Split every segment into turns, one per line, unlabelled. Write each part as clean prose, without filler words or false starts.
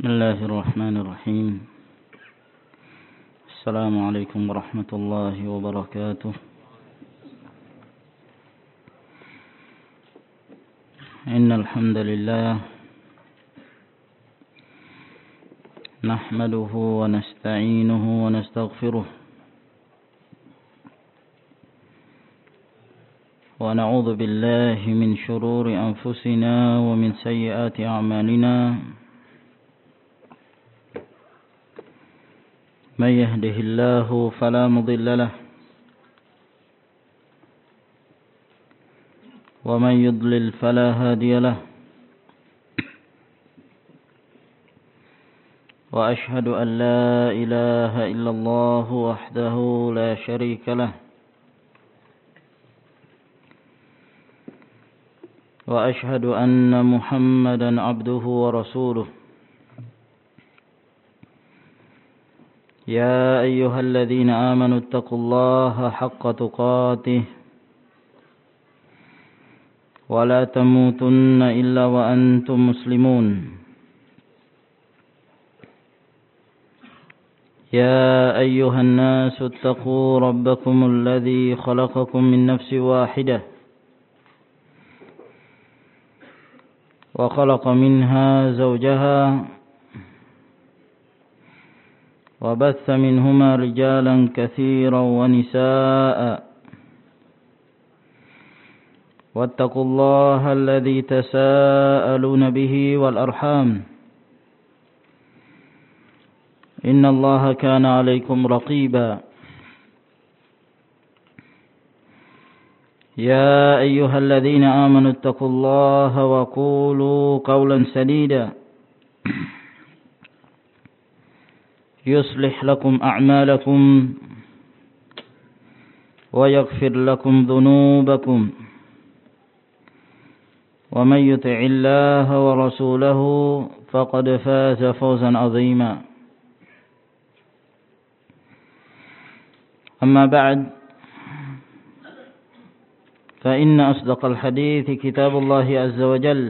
بسم الله الرحمن الرحيم. السلام عليكم ورحمة الله وبركاته. إن الحمد لله نحمده ونستعينه ونستغفره ونعوذ بالله من شرور أنفسنا ومن سيئات أعمالنا. من يهده الله فلا مضل له ومن يضلل فلا هادي له. وأشهد أن لا إله إلا الله وحده لا شريك له وأشهد أن محمدا عبده ورسوله. يا أيها الذين آمنوا اتقوا الله حق تقاته ولا تموتن إلا وأنتم مسلمون. يا أيها الناس اتقوا ربكم الذي خلقكم من نفس واحدة وخلق منها زوجها وبث منهما رجالا كثيرا ونساء. واتقوا الله الذي تساءلون به والأرحام إن الله كان عليكم رقيبا. يا أيها الذين آمنوا اتقوا الله وقولوا قولا سديدا يصلح لكم أعمالكم ويغفر لكم ذنوبكم ومن يطع الله ورسوله فقد فاز فوزا عظيما. أما بعد فإن أصدق الحديث كتاب الله عز وجل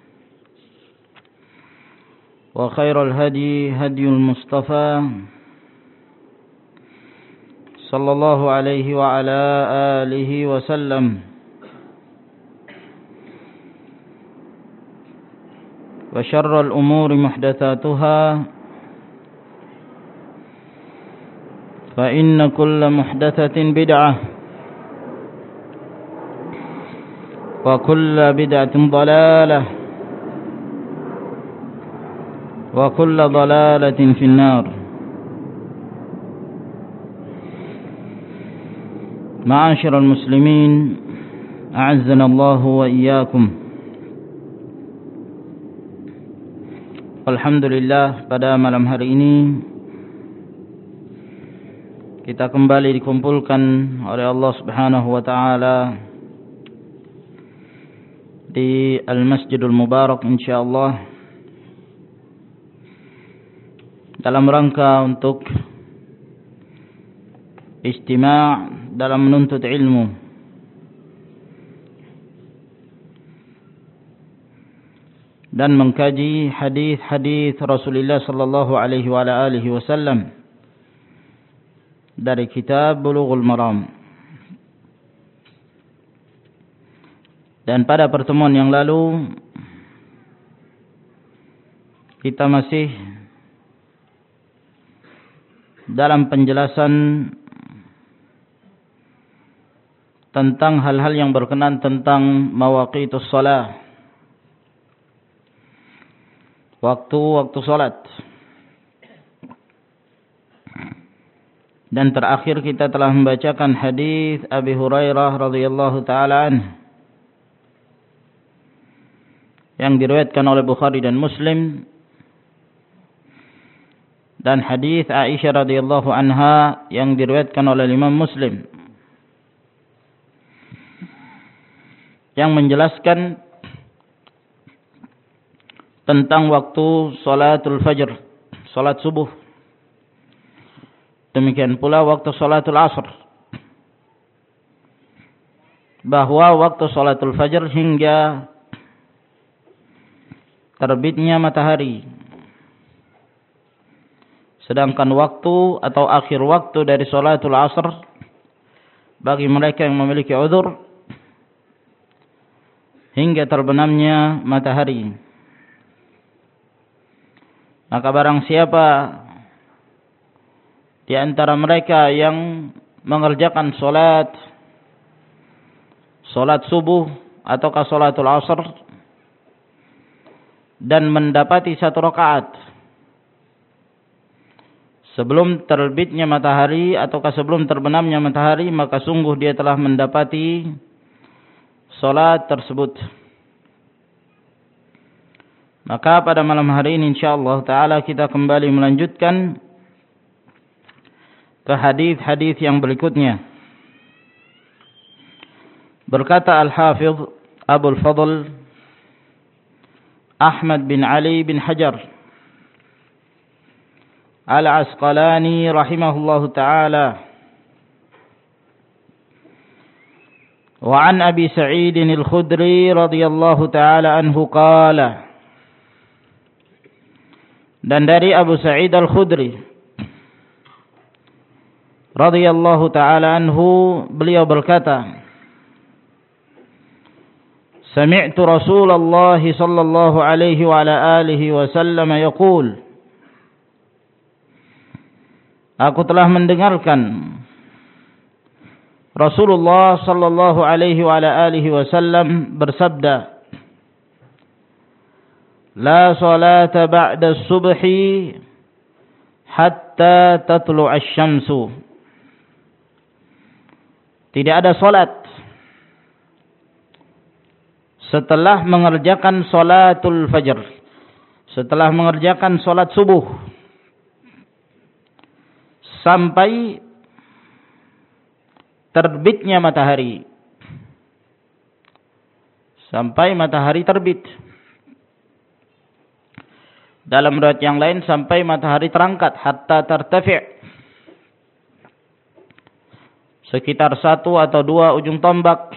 وخير الهدي هدي المصطفى صلى الله عليه وعلى آله وسلم. وشر الأمور محدثاتها فإن كل محدثة بدعة وكل بدعة ضلالة وكل ضلالة في النار. معاشر المسلمين أعزنا الله وإياكم. Alhamdulillah, pada malam hari ini kita kembali dikumpulkan oleh Allah Subhanahu wa taala di Al-Masjidul Mubarak insyaallah dalam rangka untuk istima' dalam menuntut ilmu. Dan mengkaji hadis-hadis Rasulullah sallallahu alaihi wa alihi wasallam dari kitab Bulughul Maram. Dan pada pertemuan yang lalu kita masih dalam penjelasan tentang hal-hal yang berkenaan tentang mawaqitus shalah, waktu-waktu salat. Dan terakhir kita telah membacakan hadis Abi Hurairah radhiyallahu taala anhu yang diriwayatkan oleh Bukhari dan Muslim, dan hadis Aisyah radhiyallahu anha yang diriwayatkan oleh Imam Muslim yang menjelaskan tentang waktu salatul fajr, salat subuh. Demikian pula waktu salatul asr. Bahwa waktu salatul fajr hingga terbitnya matahari sedangkan waktu atau akhir waktu dari salatul asr bagi mereka yang memiliki uzur hingga terbenamnya matahari. Maka barang siapa di antara mereka yang mengerjakan salat subuh ataukah salatul asr dan mendapati 1 rakaat sebelum terbitnya matahari ataukah sebelum terbenamnya matahari, maka sungguh dia telah mendapati salat tersebut. Maka pada malam hari ini insyaallah taala kita kembali melanjutkan ke hadis-hadis yang berikutnya. Berkata Al-Hafidh Abul Fadl Ahmad bin Ali bin Hajar Al-Asqalani rahimahullahu ta'ala, wa an Abi Sa'id Al-Khudri radhiyallahu ta'ala anhu qala, dan dari Abu Sa'id Al-Khudri radhiyallahu ta'ala anhu, beliau berkata, sami'tu Rasulullah sallallahu alaihi wa ala alihi wasallam yaqul, aku telah mendengarkan Rasulullah sallallahu alaihi wa ala alihi wasallam bersabda, la salata ba'da subhi hatta tatlu'a asy-syamsu. Tidak ada salat setelah mengerjakan salatul fajr, setelah mengerjakan salat subuh sampai terbitnya matahari, sampai matahari terbit. Dalam riwayat yang lain sampai matahari terangkat, hatta tartafi', sekitar 1 atau 2 ujung tombak,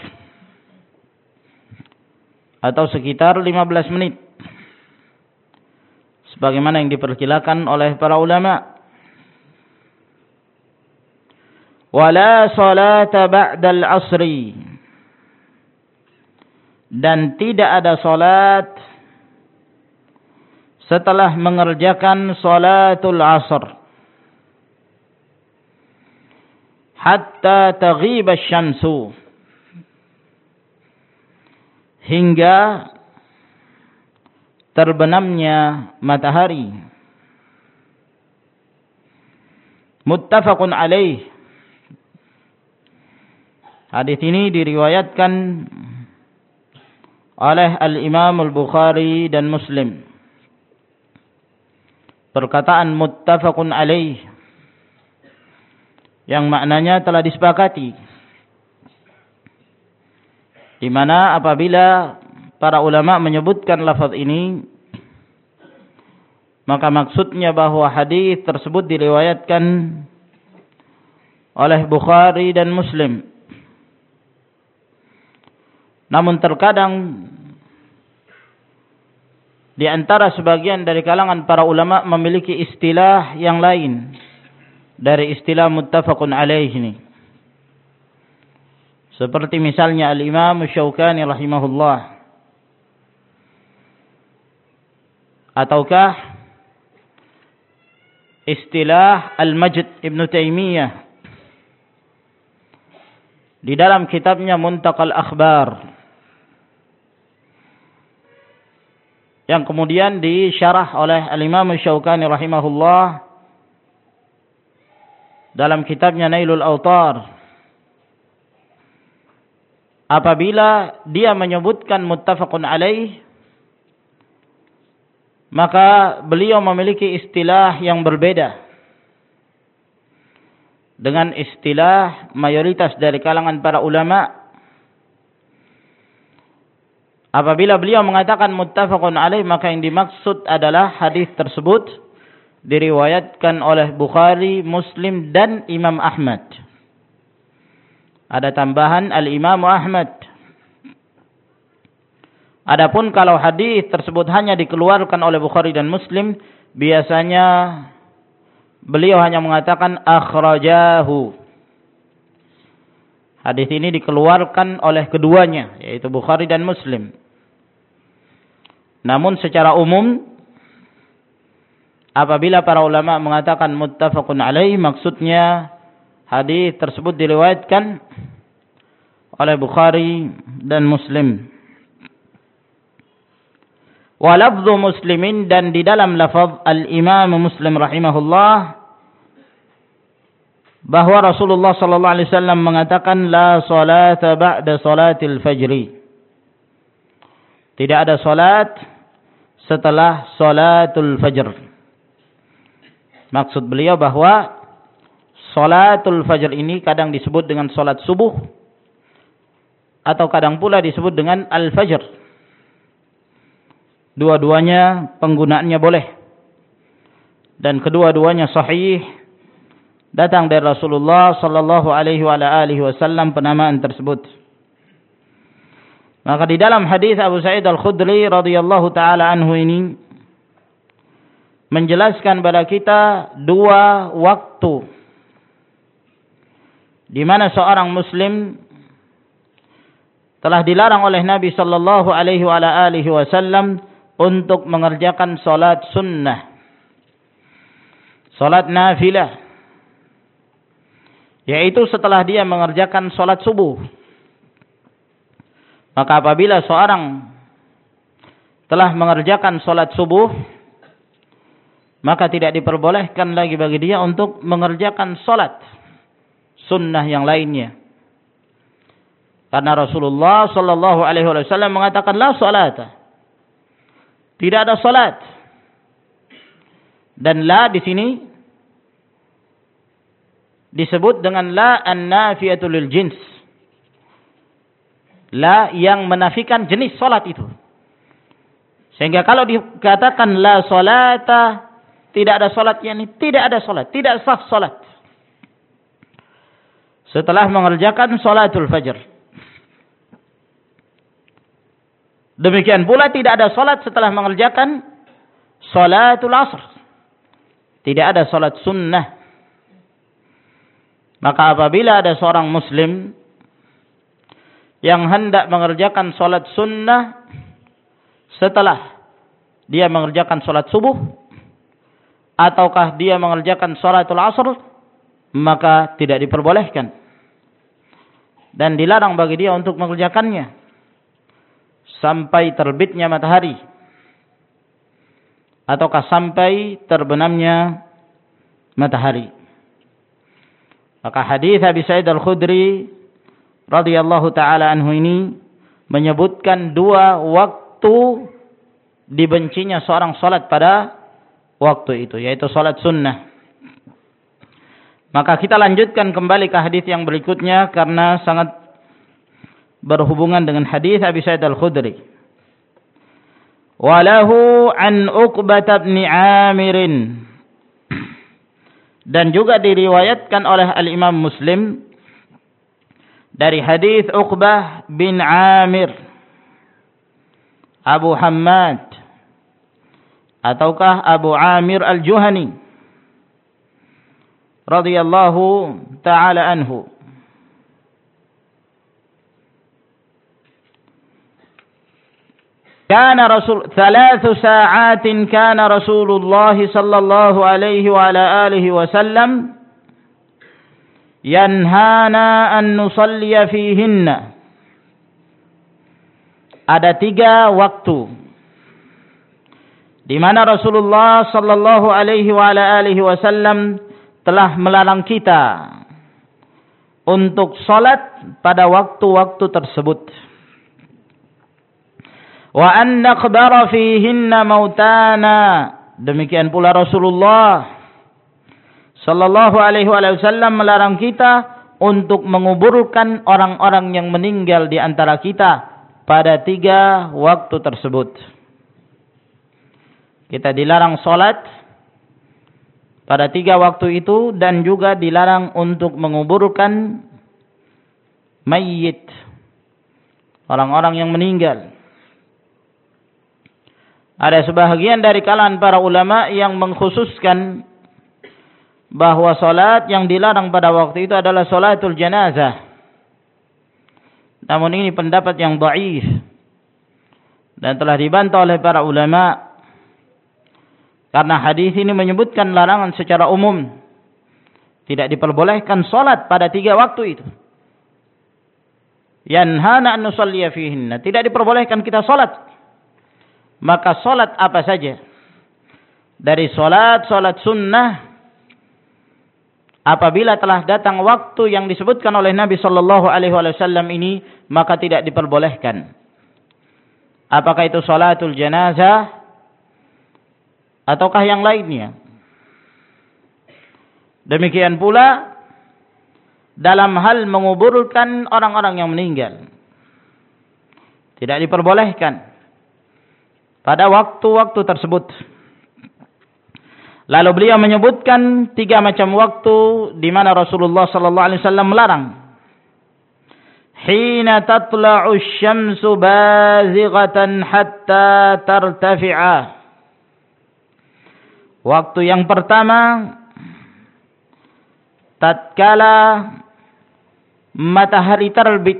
atau sekitar 15 menit, sebagaimana yang diperkirakan oleh para ulama. Wala salata ba'dal asri, dan tidak ada salat setelah mengerjakan salatul asr hatta taghiba asy-syamsu, hingga terbenamnya matahari. Muttafaqun alaih. Hadis ini diriwayatkan oleh Al-Imam Al-Bukhari dan Muslim. Perkataan muttafaqun alaih yang maknanya telah disepakati, di mana apabila para ulama menyebutkan lafaz ini, maka maksudnya bahwa hadis tersebut diriwayatkan oleh Bukhari dan Muslim. Namun terkadang di antara sebagian dari kalangan para ulama memiliki istilah yang lain dari istilah muttafaqun alaih ini. Seperti misalnya Al-Imam Syaukani rahimahullah, ataukah istilah Al-Majd Ibn Taimiyah di dalam kitabnya Muntaqal Akhbar, yang kemudian disyarah oleh Al-Imam Syaukani rahimahullah dalam kitabnya Nailul Awtar. Apabila dia menyebutkan muttafaqun alaih, maka beliau memiliki istilah yang berbeda dengan istilah mayoritas dari kalangan para ulama. Apabila beliau mengatakan muttafaqun alaih, maka yang dimaksud adalah hadis tersebut diriwayatkan oleh Bukhari, Muslim dan Imam Ahmad. Ada tambahan Al-Imam Ahmad. Adapun kalau hadis tersebut hanya dikeluarkan oleh Bukhari dan Muslim, biasanya beliau hanya mengatakan akhrajahu. Hadis ini dikeluarkan oleh keduanya, yaitu Bukhari dan Muslim. Namun secara umum, apabila para ulama mengatakan muttafaqun alaih, maksudnya hadis tersebut diriwayatkan oleh Bukhari dan Muslim. Wa lafdhu Muslimin, dan di dalam lafaz Al-Imam Muslim rahimahullah bahwa Rasulullah sallallahu alaihi wasallam mengatakan la salata ba'da salatil fajri. Tidak ada salat setelah salatul fajr. Maksud beliau bahwa salatul fajr ini kadang disebut dengan salat subuh atau kadang pula disebut dengan al-fajr. Dua-duanya penggunaannya boleh. Dan kedua-duanya sahih, datang dari Rasulullah sallallahu alaihi wasallam penamaan tersebut. Maka di dalam hadis Abu Sa'id Al-Khudri radhiyallahu taala anhu ini menjelaskan kepada kita dua waktu di mana seorang muslim telah dilarang oleh Nabi sallallahu alaihi wasallam untuk mengerjakan salat sunnah, salat nafilah, yaitu setelah dia mengerjakan salat subuh. Maka apabila seorang telah mengerjakan salat subuh, maka tidak diperbolehkan lagi bagi dia untuk mengerjakan salat sunnah yang lainnya. Karena Rasulullah sallallahu alaihi wasallam mengatakan la salata, tidak ada salat. Dan la di sini disebut dengan la an-nafiyatu lil jins. La yang menafikan jenis salat itu. Sehingga kalau dikatakan la salata, tidak ada salat, yakni tidak ada salat, tidak sah salat setelah mengerjakan salatul fajr. Demikian pula tidak ada salat setelah mengerjakan salatul asr. Tidak ada salat sunnah. Maka apabila ada seorang muslim yang hendak mengerjakan salat sunnah setelah dia mengerjakan salat subuh, ataukah dia mengerjakan salatul asr, maka tidak diperbolehkan dan dilarang bagi dia untuk mengerjakannya sampai terbitnya matahari ataukah sampai terbenamnya matahari. Maka hadis Abi Sa'id Al-Khudri radhiyallahu taala anhu ini menyebutkan dua waktu dibencinya seorang salat pada waktu itu, yaitu salat sunnah. Maka kita lanjutkan kembali ke hadis yang berikutnya karena sangat berhubungan dengan hadis Abi Sa'id Al-Khudri. Walahu an Uqbah bin Amir, dan juga diriwayatkan oleh Al-Imam Muslim dari hadis Uqbah bin Amir Abu Hammad ataukah Abu Amir Al-Juhani radhiyallahu ta'ala anhu. كان رسول 3 ساعات كان رسول الله صلى الله عليه وعلى آله وسلم ينهانا أن نصلي فيهن. Ada 3 waktu di mana Rasulullah sallallahu alaihi wa ala alihi wasallam telah melarang kita untuk salat pada waktu-waktu tersebut. Wa an naqbara fihinna mautana. Demikian pula Rasulullah sallallahu alaihi wasallam melarang kita untuk menguburkan orang-orang yang meninggal di antara kita pada 3 waktu tersebut. Kita dilarang salat pada 3 waktu itu dan juga dilarang untuk menguburkan mayit, orang-orang yang meninggal. Ada sebahagian dari kalangan para ulama yang mengkhususkan bahwa salat yang dilarang pada waktu itu adalah salatul janazah. Namun ini pendapat yang dhaif dan telah dibantah oleh para ulama karena hadis ini menyebutkan larangan secara umum. Tidak diperbolehkan salat pada 3 waktu itu. Yanhana an nusalliya fihinna, tidak diperbolehkan kita salat. Maka salat apa saja, dari salat sunnah, apabila telah datang waktu yang disebutkan oleh Nabi sallallahu alaihi wasallam ini, maka tidak diperbolehkan. Apakah itu salatul janazah ataukah yang lainnya? Demikian pula dalam hal menguburkan orang-orang yang meninggal, tidak diperbolehkan pada waktu-waktu tersebut. Lalu beliau menyebutkan 3 macam waktu di mana Rasulullah sallallahu alaihi wasallam melarang. Hina tatla'u asy-syamsu bazighatan hatta tartafi'a. Waktu yang pertama tatkala matahari terbit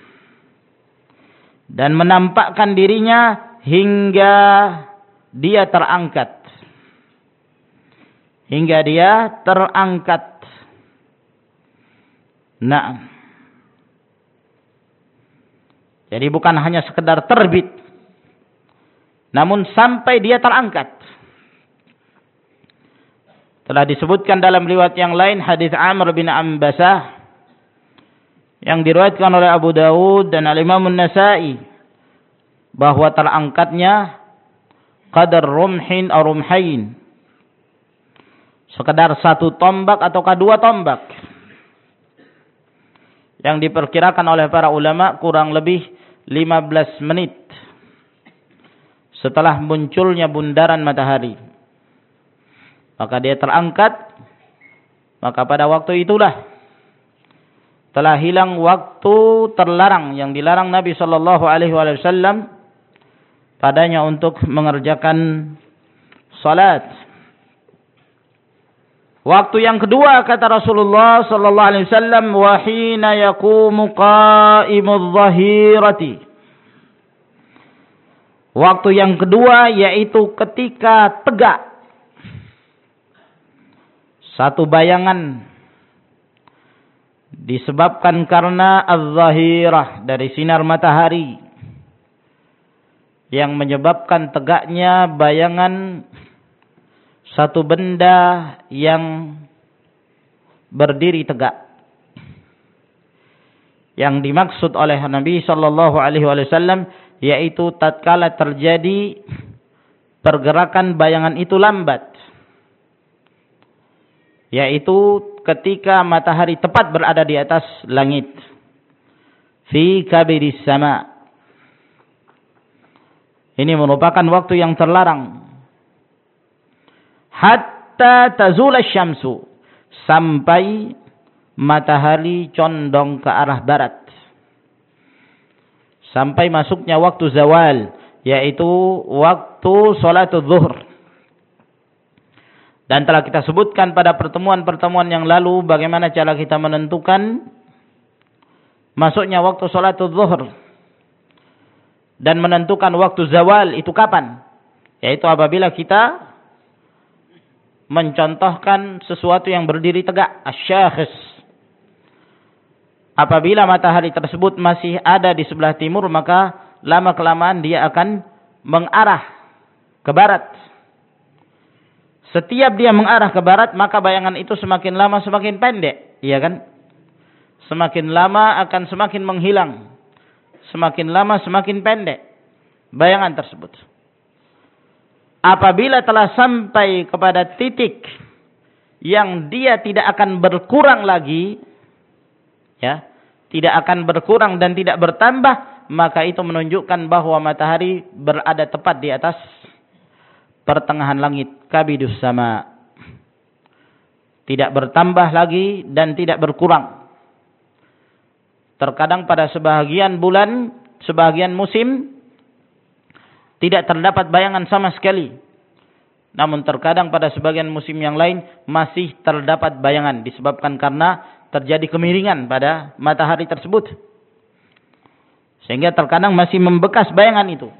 dan menampakkan dirinya hingga dia terangkat. Hingga dia terangkat. Nah, jadi bukan hanya sekedar terbit, namun sampai dia terangkat. Telah disebutkan dalam riwayat yang lain hadis Amr bin Ambasah yang diriwayatkan oleh Abu Dawud dan Al-Imam An-Nasa'i bahwa terangkatnya qadar rumhin atau rumhain, sekedar 1 tombak ataukah 2 tombak, yang diperkirakan oleh para ulama kurang lebih 15 menit setelah munculnya bundaran matahari. Maka dia terangkat, maka pada waktu itulah telah hilang waktu terlarang yang dilarang Nabi sallallahu alaihi wasallam padanya untuk mengerjakan salat. Waktu yang kedua kata Rasulullah sallallahu alaihi wasallam, wa hina yaqumu qa'imudz zahirati. Waktu yang kedua yaitu ketika tegak satu bayangan, disebabkan karena az-zahirah, dari sinar matahari, yang menyebabkan tegaknya bayangan satu benda yang berdiri tegak. Yang dimaksud oleh Nabi sallallahu alaihi wasallam yaitu tatkala terjadi pergerakan bayangan itu lambat, yaitu ketika matahari tepat berada di atas langit, fi kabidis sama. Ini merupakan waktu yang terlarang. Hatta tazula syamsu, sampai matahari condong ke arah barat, sampai masuknya waktu zawal, yaitu waktu salatul zuhur. Dan telah kita sebutkan pada pertemuan-pertemuan yang lalu bagaimana cara kita menentukan masuknya waktu salatul zuhur dan menentukan waktu zawal itu kapan, yaitu apabila kita mencontohkan sesuatu yang berdiri tegak, asy-syakhs. Apabila matahari tersebut masih ada di sebelah timur, maka lama-kelamaan dia akan mengarah ke barat. Setiap dia mengarah ke barat, maka bayangan itu semakin lama semakin pendek, iya kan? Semakin lama akan semakin menghilang. Semakin lama semakin pendek bayangan tersebut. Apabila telah sampai kepada titik yang dia tidak akan berkurang lagi, ya, tidak akan berkurang dan tidak bertambah, maka itu menunjukkan bahwa matahari berada tepat di atas pertengahan langit, kabidus sama. Tidak bertambah lagi dan tidak berkurang. Terkadang pada sebahagian bulan, sebahagian musim, tidak terdapat bayangan sama sekali. Namun terkadang pada sebagian musim yang lain masih terdapat bayangan disebabkan karena terjadi kemiringan pada matahari tersebut. Sehingga terkadang masih membekas bayangan itu.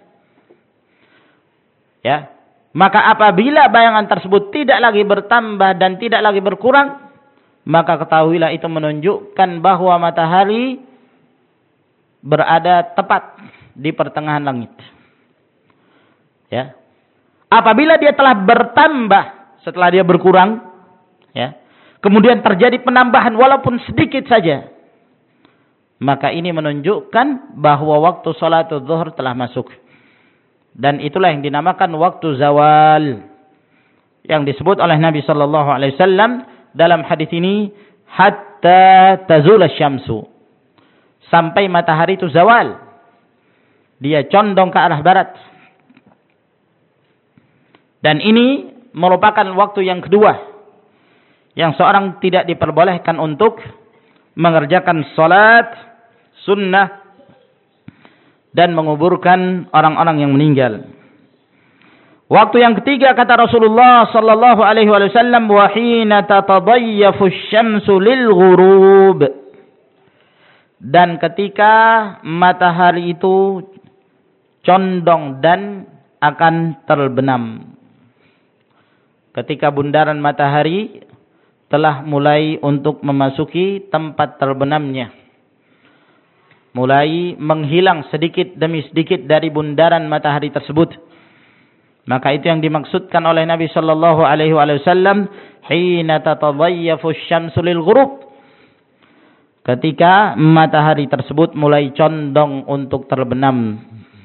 Ya. Maka apabila bayangan tersebut tidak lagi bertambah dan tidak lagi berkurang, maka ketahuilah itu menunjukkan bahwa matahari berada tepat di pertengahan langit. Ya. Apabila dia telah bertambah setelah dia berkurang, ya, kemudian terjadi penambahan walaupun sedikit saja, maka ini menunjukkan bahwa waktu salatul zuhur telah masuk. Dan itulah yang dinamakan waktu zawal, yang disebut oleh Nabi sallallahu alaihi wasallam dalam hadis ini, hatta tazul asy-syamsu, sampai matahari itu zawal, dia condong ke arah barat. Dan ini merupakan waktu yang kedua yang seorang tidak diperbolehkan untuk mengerjakan salat sunnah dan menguburkan orang-orang yang meninggal. Waktu yang ketiga kata Rasulullah sallallahu alaihi wasallam, wa hina tatadayyafu asy-syamsu lil ghurub, dan ketika matahari itu condong dan akan terbenam. Ketika bundaran matahari telah mulai untuk memasuki tempat terbenamnya, mulai menghilang sedikit demi sedikit dari bundaran matahari tersebut, maka itu yang dimaksudkan oleh Nabi sallallahu alaihi wasallam, hina tatadayyafu asy-syamsu lil ghurub, ketika matahari tersebut mulai condong untuk terbenam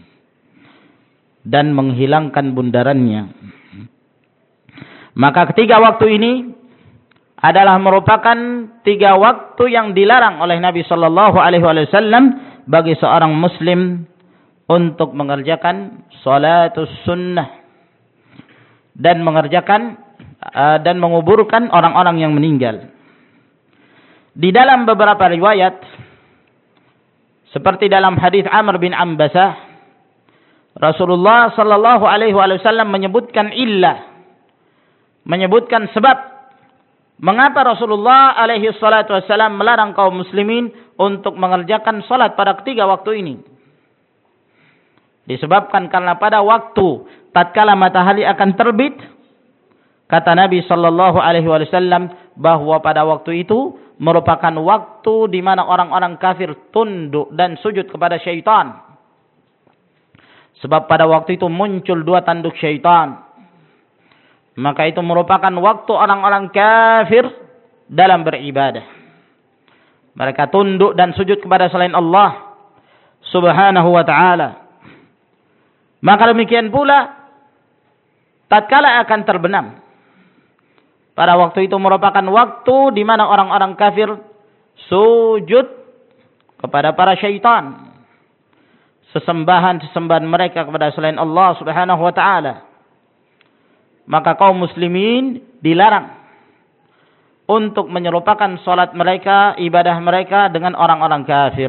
dan menghilangkan bundarannya. Maka ketiga waktu ini adalah merupakan tiga waktu yang dilarang oleh Nabi sallallahu alaihi wasallam bagi seorang muslim untuk mengerjakan salatus sunnah dan mengerjakan dan menguburkan orang-orang yang meninggal. Di dalam beberapa riwayat seperti dalam hadis Amr bin Ambasah, Rasulullah sallallahu alaihi wasallam menyebutkan illah, menyebutkan sebab mengapa Rasulullah alaihi salatu wassalam melarang kaum muslimin untuk mengerjakan salat pada ketiga waktu ini. Disebabkan karena pada waktu tatkala matahari akan terbit, kata Nabi sallallahu alaihi wasallam bahwa pada waktu itu merupakan waktu di mana orang-orang kafir tunduk dan sujud kepada syaitan. Sebab pada waktu itu muncul dua tanduk syaitan. Maka itu merupakan waktu orang-orang kafir dalam beribadah. Mereka tunduk dan sujud kepada selain Allah subhanahu wa ta'ala. Maka demikian pula tatkala akan terbenam, pada waktu itu merupakan waktu di mana orang-orang kafir sujud kepada para syaitan, sesembahan-sesembahan mereka kepada selain Allah subhanahu wa ta'ala. Maka kaum muslimin dilarang untuk menyerupakan salat mereka, ibadah mereka dengan orang-orang kafir.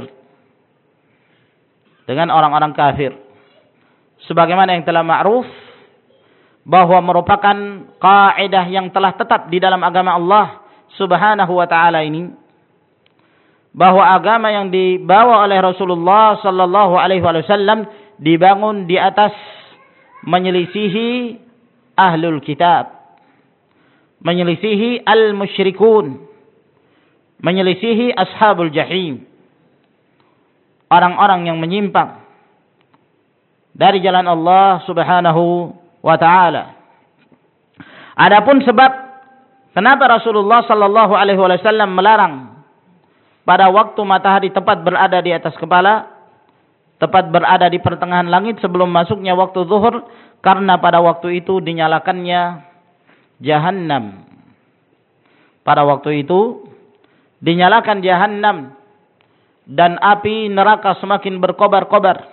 Dengan orang-orang kafir. Sebagaimana yang telah ma'ruf bahwa merupakan kaidah yang telah tetap di dalam agama Allah subhanahu wa ta'ala ini, bahwa agama yang dibawa oleh Rasulullah sallallahu alaihi wasallam dibangun di atas menyelisihi ahlul kitab, menyelisihi al-musyrikun, menyelisihi ashabul jahim, orang-orang yang menyimpang dari jalan Allah subhanahu wa ta'ala. Adapun sebab kenapa Rasulullah sallallahu alaihi wasallam melarang pada waktu matahari tepat berada di atas kepala, tepat berada di pertengahan langit sebelum masuknya waktu zuhur, karena pada waktu itu dinyalakannya Jahannam. Pada waktu itu dinyalakan Jahannam dan api neraka semakin berkobar-kobar,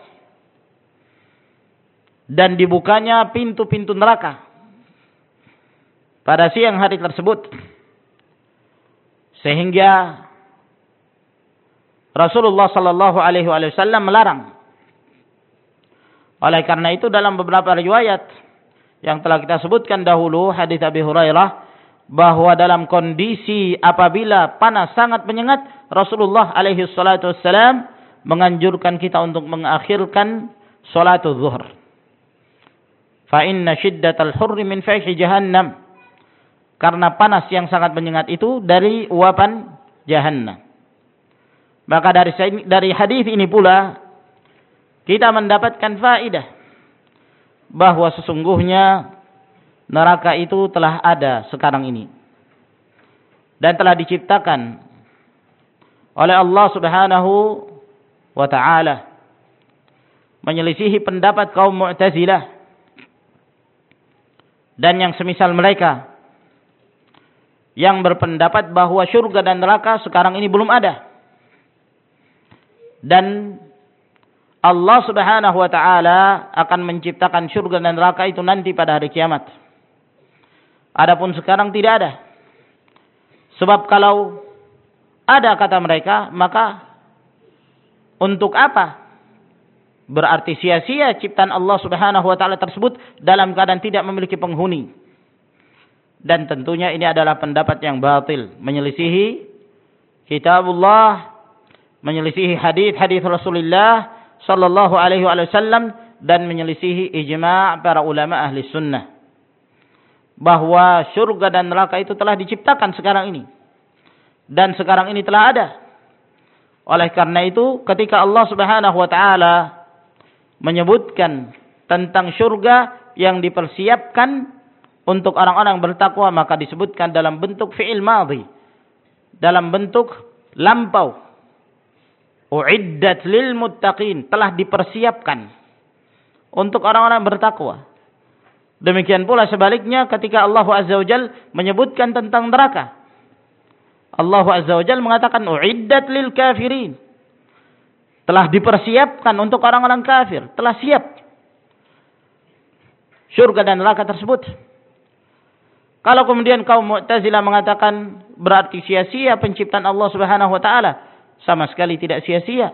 dan dibukanya pintu-pintu neraka pada siang hari tersebut, sehingga Rasulullah sallallahu alaihi wasallam melarang. Oleh karena itu dalam beberapa riwayat yang telah kita sebutkan dahulu, hadis Abi Hurairah, bahwa dalam kondisi apabila panas sangat menyengat, Rasulullah alaihi salatu wassalam menganjurkan kita untuk mengakhirkan salatul zuhur. Fa inna shiddatal hurri min fayhi jahannam. Karena panas yang sangat menyengat itu dari uapan jahannam. Maka dari hadis ini pula kita mendapatkan faedah bahwa sesungguhnya neraka itu telah ada sekarang ini dan telah diciptakan oleh Allah Subhanahu wa taala, menyelisihi pendapat kaum Mu'tazilah dan yang semisal mereka yang berpendapat bahwa surga dan neraka sekarang ini belum ada. Dan Allah Subhanahu wa taala akan menciptakan surga dan neraka itu nanti pada hari kiamat. Adapun sekarang tidak ada. Sebab kalau ada kata mereka, maka untuk apa? Berarti sia-sia ciptaan Allah Subhanahu wa taala tersebut dalam keadaan tidak memiliki penghuni. Dan tentunya ini adalah pendapat yang batil, menyelisihi kitabullah, menyelisihi hadis-hadis Rasulullah sallallahu alaihi wasallam dan menyelisihi ijma' para ulama ahli sunnah bahwa surga dan neraka itu telah diciptakan sekarang ini dan sekarang ini telah ada. Oleh karena itu ketika Allah Subhanahu wa taala menyebutkan tentang surga yang dipersiapkan untuk orang-orang bertakwa, maka disebutkan dalam bentuk fi'il madhi, dalam bentuk lampau. Uiddat lil muttaqin, telah dipersiapkan untuk orang-orang bertakwa. Demikian pula sebaliknya ketika Allah Azza wa Jalla menyebutkan tentang neraka, Allah Azza wa Jalla mengatakan uiddat lil kafirin, telah dipersiapkan untuk orang-orang kafir, telah siap surga dan neraka tersebut. Kalau kemudian kaum Mu'tazilah mengatakan berarti sia-sia penciptaan Allah Subhanahu wa taala, sama sekali tidak sia-sia.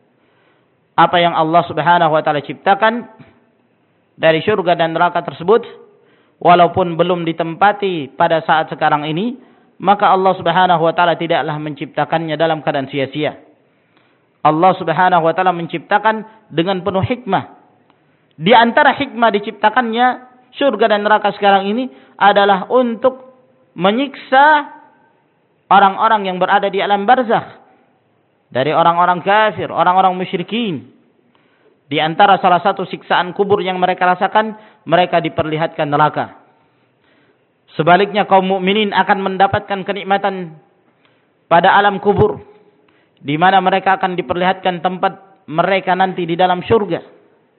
Apa yang Allah Subhanahu wa taala ciptakan dari surga dan neraka tersebut, walaupun belum ditempati pada saat sekarang ini, maka Allah Subhanahu wa taala tidaklah menciptakannya dalam keadaan sia-sia. Allah Subhanahu wa taala menciptakan dengan penuh hikmah. Di antara hikmah diciptakannya surga dan neraka sekarang ini adalah untuk menyiksa orang-orang yang berada di alam barzakh, dari orang-orang kafir, orang-orang musyrikin. Di antara salah satu siksaan kubur yang mereka rasakan, mereka diperlihatkan neraka. Sebaliknya kaum mukminin akan mendapatkan kenikmatan pada alam kubur, di mana mereka akan diperlihatkan tempat mereka nanti di dalam surga.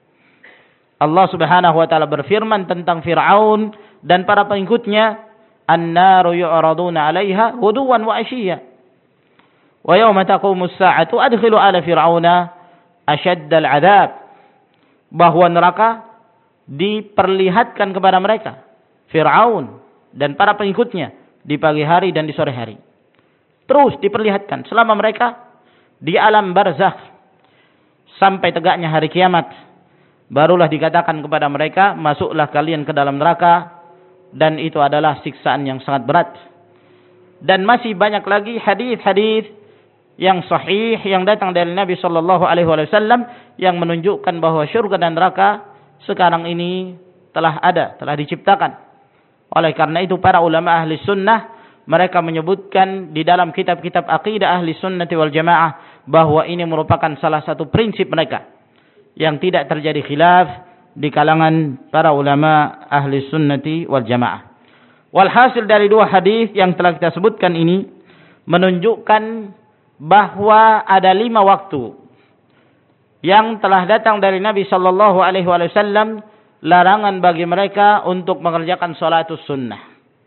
Allah Subhanahu wa taala berfirman tentang Fir'aun dan para pengikutnya, "An-naru yu'raduna 'alaiha ghuduwan wa 'ashiyya. Wa yawma taqumus sa'atu adkhilu 'ala fir'auna asyaddal 'adzab." Bahwa neraka diperlihatkan kepada mereka, Fir'aun dan para pengikutnya, di pagi hari dan di sore hari. Terus diperlihatkan selama mereka di alam barzakh sampai tegaknya hari kiamat. Barulah dikatakan kepada mereka, masuklah kalian ke dalam neraka, dan itu adalah siksaan yang sangat berat. Dan masih banyak lagi hadis-hadis yang sahih yang datang dari Nabi sallallahu alaihi wasallam yang menunjukkan bahwa surga dan neraka sekarang ini telah ada, telah diciptakan. Oleh karena itu para ulama ahli sunnah mereka menyebutkan di dalam kitab-kitab aqidah ahli sunnati wal jamaah bahwa ini merupakan salah satu prinsip mereka yang tidak terjadi khilaf di kalangan para ulama ahli sunnati wal jamaah. Walhasil dari dua hadis yang telah kita sebutkan ini menunjukkan bahwa ada 5 waktu yang telah datang dari Nabi sallallahu alaihi wasallam larangan bagi mereka untuk mengerjakan salatus sunnah.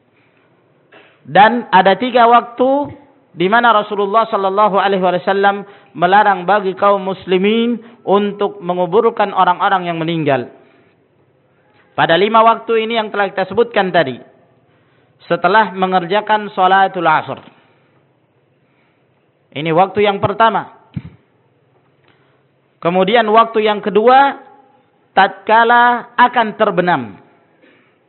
Dan ada 3 waktu di mana Rasulullah sallallahu alaihi wasallam melarang bagi kaum muslimin untuk menguburkan orang-orang yang meninggal. Pada 5 waktu ini yang telah kita sebutkan tadi, setelah mengerjakan salatul asr. Ini waktu yang pertama. Kemudian waktu yang kedua, tatkala akan terbenam.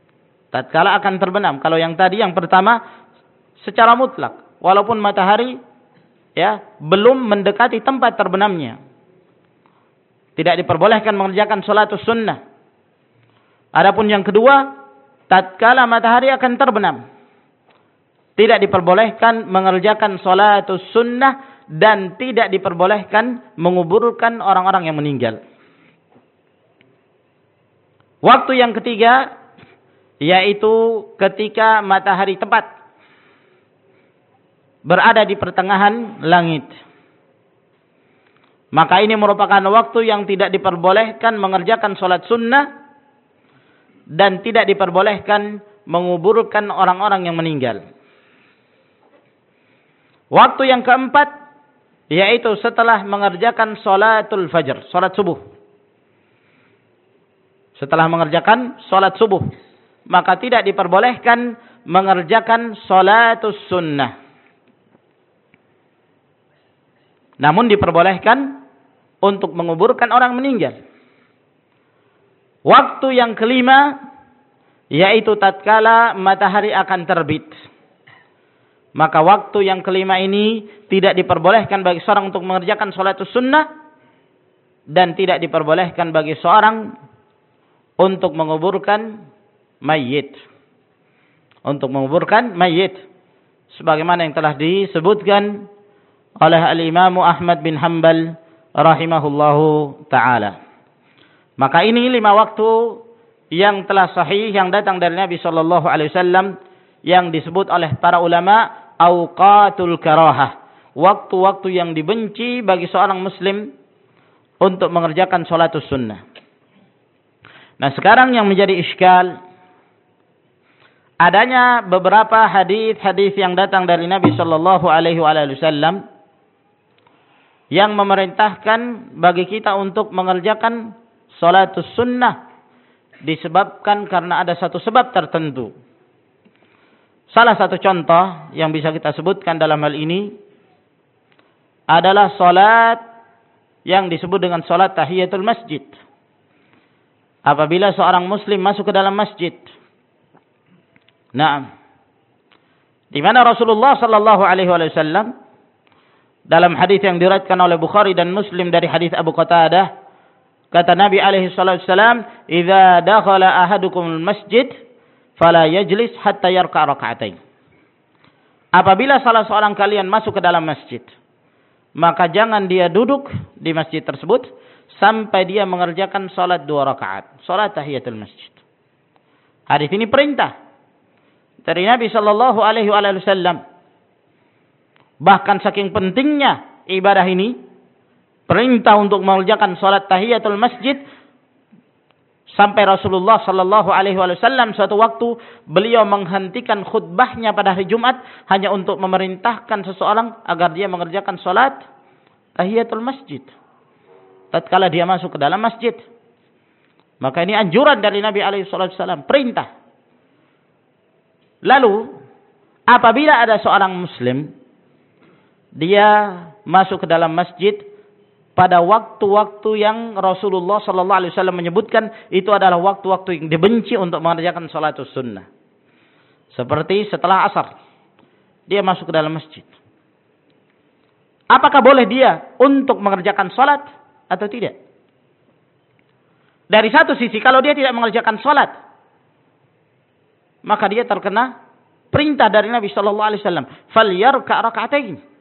tatkala akan terbenam. Kalau yang tadi, yang pertama, secara mutlak, walaupun matahari ya belum mendekati tempat terbenamnya, tidak diperbolehkan mengerjakan sholatus sunnah. Adapun yang kedua, tatkala matahari akan terbenam, tidak diperbolehkan mengerjakan sholatus sunnah dan tidak diperbolehkan menguburkan orang-orang yang meninggal. Waktu yang ketiga, yaitu ketika matahari tepat berada di pertengahan langit. Maka ini merupakan waktu yang tidak diperbolehkan mengerjakan sholat sunnah dan tidak diperbolehkan menguburkan orang-orang yang meninggal. Waktu yang keempat, yaitu setelah mengerjakan sholatul fajr, sholat subuh. Setelah mengerjakan sholat subuh, maka tidak diperbolehkan mengerjakan sholatus sunnah. Namun diperbolehkan untuk menguburkan orang meninggal. Waktu yang kelima, yaitu tatkala matahari akan terbit. Maka waktu yang kelima ini tidak diperbolehkan bagi seorang untuk mengerjakan sholatus sunnah dan tidak diperbolehkan bagi seorang untuk menguburkan mayit. Untuk menguburkan mayit. Sebagaimana yang telah disebutkan oleh Al-Imam Ahmad bin Hanbal rahimahullahu ta'ala. Maka ini 5 waktu yang telah sahih yang datang dari Nabi sallallahu alaihi wasallam yang disebut oleh para ulama auqatul karahah, waktu-waktu yang dibenci bagi seorang muslim untuk mengerjakan sholatus sunnah. Nah, sekarang yang menjadi iskal, adanya beberapa hadis-hadis yang datang dari Nabi sallallahu alaihi wasallam yang memerintahkan bagi kita untuk mengerjakan sholatus sunnah disebabkan karena ada satu sebab tertentu. Salah satu contoh yang bisa kita sebutkan dalam hal ini adalah sholat yang disebut dengan sholat tahiyatul masjid. Apabila seorang muslim masuk ke dalam masjid. Nah, di mana Rasulullah sallallahu alaihi wasallam dalam hadis yang diriwayatkan oleh Bukhari dan Muslim dari hadis Abu Qatadah, kata Nabi alaihi salatu wasallam, "Idza dakhala ahadukumul masjid fala yajlis hatta yarka' rak'atain." Apabila salah seorang kalian masuk ke dalam masjid, maka jangan dia duduk di masjid tersebut sampai dia mengerjakan salat 2 rakaat, salat tahiyatul masjid. Hadis ini perintah dari Nabi sallallahu alaihi wasallam. Bahkan saking pentingnya ibadah ini, perintah untuk mengerjakan salat tahiyatul masjid, sampai Rasulullah sallallahu alaihi wasallam suatu waktu beliau menghentikan khutbahnya pada hari Jumat hanya untuk memerintahkan seseorang agar dia mengerjakan salat tahiyatul masjid tatkala dia masuk ke dalam masjid. Maka ini anjuran dari Nabi alaihi wasallam, perintah. Lalu apabila ada seorang muslim dia masuk ke dalam masjid pada waktu-waktu yang Rasulullah sallallahu alaihi wasallam menyebutkan itu adalah waktu-waktu yang dibenci untuk mengerjakan salatus sunnah. Seperti setelah asar. Dia masuk ke dalam masjid. Apakah boleh dia untuk mengerjakan salat atau tidak? Dari satu sisi, kalau dia tidak mengerjakan salat, maka dia terkena perintah dari Nabi sallallahu alaihi wasallam, "Falyarka' rak'atain."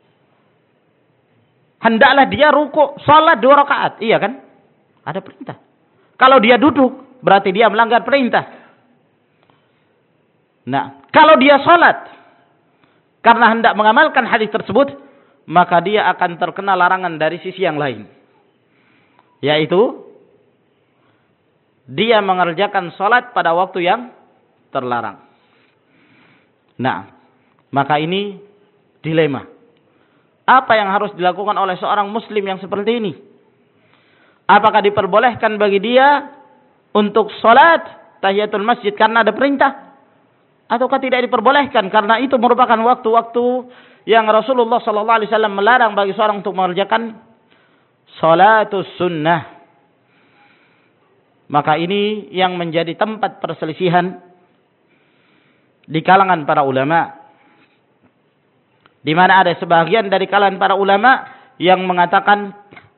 Hendaklah dia ruku, salat 2 rakaat. Iya kan? Ada perintah. Kalau dia duduk, berarti dia melanggar perintah. Nah, kalau dia salat karena hendak mengamalkan hadis tersebut, maka dia akan terkena larangan dari sisi yang lain. Yaitu, dia mengerjakan salat pada waktu yang terlarang. Nah, maka ini dilema. Apa yang harus dilakukan oleh seorang muslim yang seperti ini? Apakah diperbolehkan bagi dia untuk salat tahiyatul masjid karena ada perintah? Ataukah tidak diperbolehkan karena itu merupakan waktu-waktu yang Rasulullah sallallahu alaihi wasallam melarang bagi seorang untuk mengerjakan salatus sunnah? Maka ini yang menjadi tempat perselisihan di kalangan para ulama, di mana ada sebagian dari kalangan para ulama yang mengatakan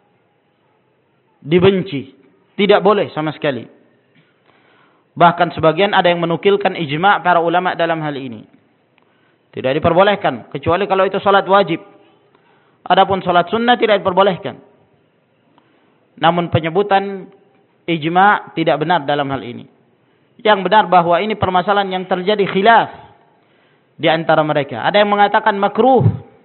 dibenci, tidak boleh sama sekali. Bahkan sebagian ada yang menukilkan ijma' para ulama dalam hal ini. Tidak diperbolehkan, kecuali kalau itu salat wajib. Adapun salat sunnah tidak diperbolehkan. Namun penyebutan ijma' tidak benar dalam hal ini. Yang benar bahwa ini permasalahan yang terjadi khilaf di antara mereka. Ada yang mengatakan makruh,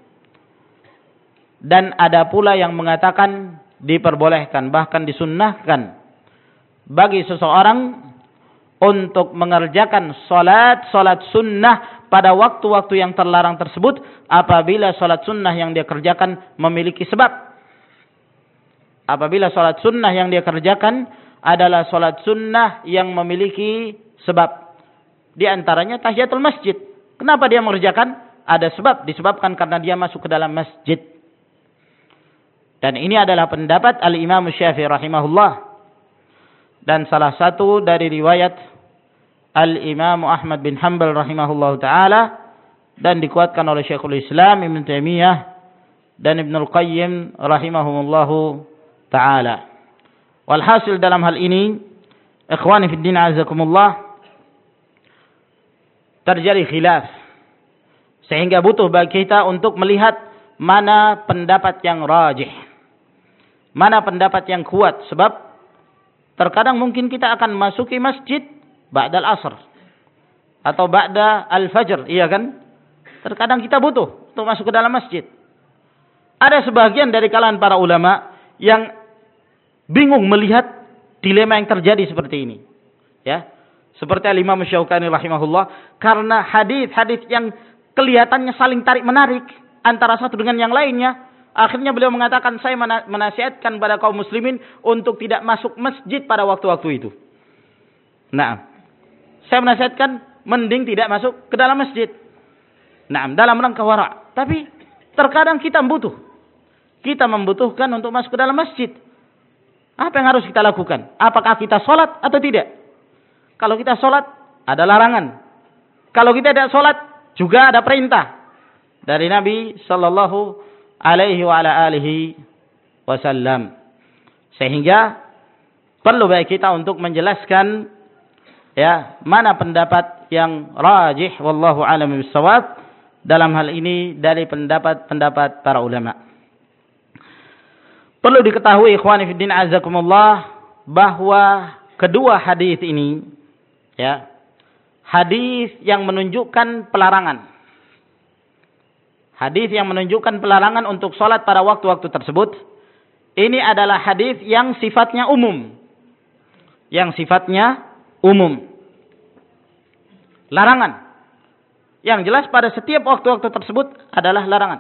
dan ada pula yang mengatakan diperbolehkan, bahkan disunnahkan bagi seseorang untuk mengerjakan salat sunnah pada waktu-waktu yang terlarang tersebut apabila salat sunnah yang dia kerjakan memiliki sebab. Apabila salat sunnah yang dia kerjakan adalah salat sunnah yang memiliki sebab. Di antaranya tahiyatul masjid. Kenapa dia mengerjakan? Ada sebab, disebabkan karena dia masuk ke dalam masjid. Dan ini adalah pendapat Al-Imam Syafi'i rahimahullah. Dan salah satu dari riwayat Al-Imam Ahmad bin Hanbal rahimahullah ta'ala, dan dikuatkan oleh Syekhul Islam Ibn Taimiyah dan Ibnul Qayyim rahimahumullahu ta'ala. Walhasil dalam hal ini, ikhwani fid din azakumullah, terjadi khilaf. Sehingga butuh bagi kita untuk melihat mana pendapat yang rajih, mana pendapat yang kuat. Sebab terkadang mungkin kita akan masuki masjid ba'da al-asr atau ba'da al-fajr, iya kan? Terkadang kita butuh untuk masuk ke dalam masjid. Ada sebagian dari kalangan para ulama yang bingung melihat dilema yang terjadi seperti ini. Ya, seperti Al-Imam Syaukani rahimahullah, karena hadis-hadis yang kelihatannya saling tarik-menarik antara satu dengan yang lainnya, akhirnya beliau mengatakan, saya menasihatkan pada kaum muslimin untuk tidak masuk masjid pada waktu-waktu itu. Nah, saya menasihatkan mending tidak masuk ke dalam masjid. Nah, dalam rangka wara'. Tapi terkadang kita membutuhkan untuk masuk ke dalam masjid. Apa yang harus kita lakukan? Apakah kita sholat atau tidak? Kalau kita sholat, ada larangan. Kalau kita tidak sholat, juga ada perintah dari Nabi sallallahu alaihi wa ala alihi wasallam. Sehingga perlu bagi kita untuk menjelaskan ya, mana pendapat yang rajih wallahu a'lam bissawab dalam hal ini dari pendapat-pendapat para ulama. Perlu diketahui ikhwani fiddin azakumullah bahwa kedua hadis ini ya, hadis yang menunjukkan pelarangan. Hadis yang menunjukkan pelarangan untuk salat pada waktu-waktu tersebut, ini adalah hadis yang sifatnya umum. Yang sifatnya umum. Larangan. Yang jelas pada setiap waktu-waktu tersebut adalah larangan.